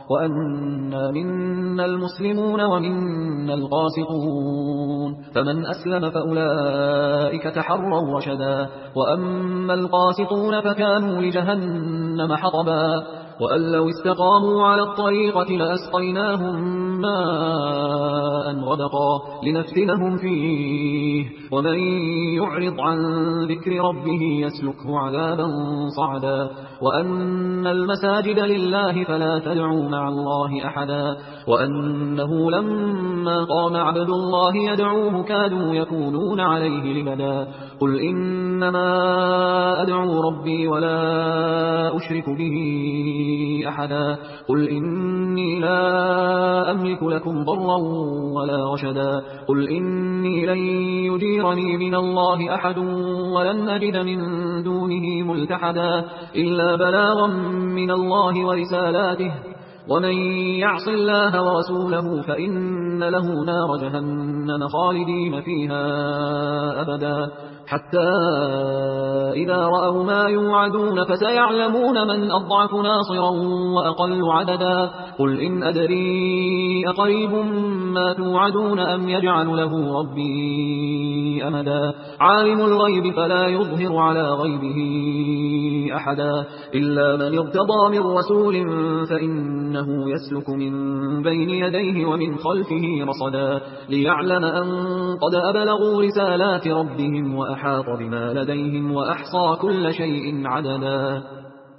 وأنا منا المسلمون ومنا القاسطون، فمن أسلم فأولئك تحروا رشدا، وأما القاسطون فكانوا لجهنم حطبا، وأن لو استقاموا على الطريقة لأسقيناهم ماء غدقا لنفتنهم فيه، ومن يعرض عن ذكر ربه يسلكه عذابا صعدا. وأن المساجد لله فلا تدعوا مع الله أحدا، وأنه لما قام عبد الله يدعوه كادوا يكونون عليه لبدا. قل إنما أدعو ربي ولا أشرك به أحدا، قل إني لا أملك لكم ضرا ولا رشدا، قل إني لن يجيرني من الله أحد ولن أجد من دونه ملتحدا إلا بلاغا من الله ورسالاته، ومن يعص الله ورسوله فإن له نار جهنم خالدين فيها أبدا. حتى إذا رأوا ما يوعدون فسيعلمون من أضعف ناصرا وأقل عددا. قل إن أدري أقريب ما توعدون أم يجعل له ربي أمدا. عالم الغيب فلا يظهر على غيبه أحدا إلا من ارتضى من رسول فإنه يسلك من بين يديه ومن خلفه رصدا ليعلم أن قد أبلغوا رسالات ربهم وأحاط بما لديهم وأحصى كل شيء عددا.